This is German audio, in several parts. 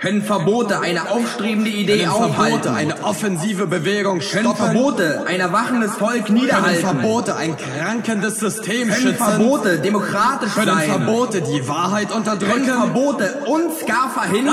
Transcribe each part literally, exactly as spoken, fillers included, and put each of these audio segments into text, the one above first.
Können Verbote eine aufstrebende Idee Können aufhalten? Verbote eine offensive Bewegung Können stoppen? Verbote ein erwachendes Volk niederhalten? Können Verbote ein krankendes System Können schützen? Verbote demokratisch Können sein? Verbote die Wahrheit unterdrücken? Können Verbote uns gar verhindern?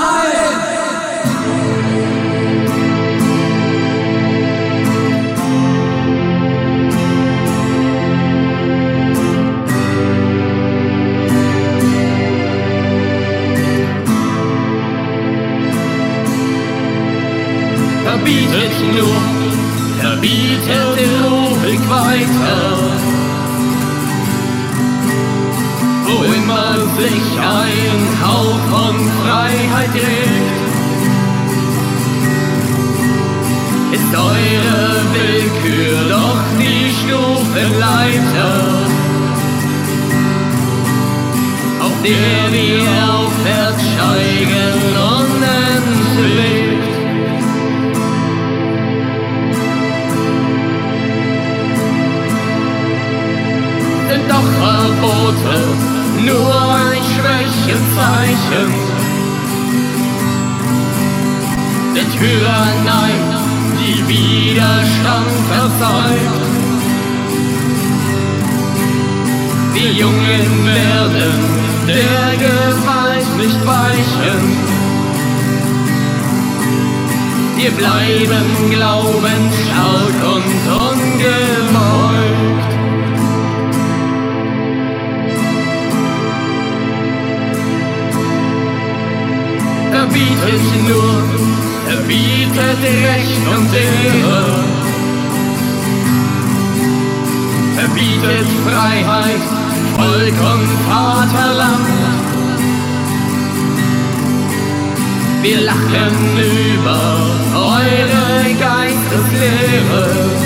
Verbietet nur, verbietet ruhig weiter, wo immer sich ein Hauch von Freiheit regt, ist eure Willkür doch die Stufenleiter, auf der wir aufwärts steigen unentwegt. Sind doch Verbote nur ein Schwächenzeichen der Tyrannei, die Widerstand verzeiht. Die Jungen werden der Gewalt nicht weichen. Wir bleiben glaubensstark und ungebeugt. Verbietet nur, verbietet Recht und Ehre, verbietet Freiheit, Volk und Vaterland. Wir lachen über eure Geisteslehre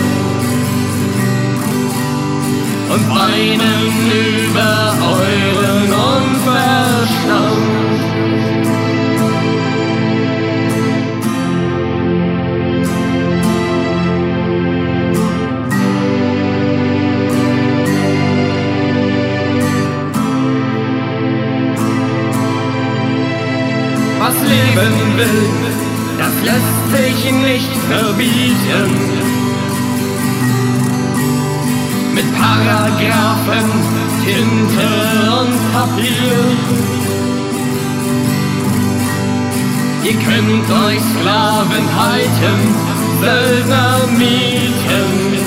und weinen über euren Unverstand. Was leben will, das lässt sich nicht verbieten. Mit Paragraphen, Tinte und Papier. Ihr könnt euch Sklaven halten, Söldner mieten.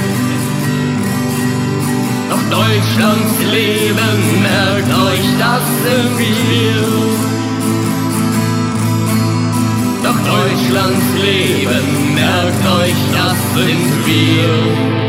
Doch Deutschlands Leben, merkt euch, das sind wir. Doch Deutschlands Leben, merkt euch, das sind wir.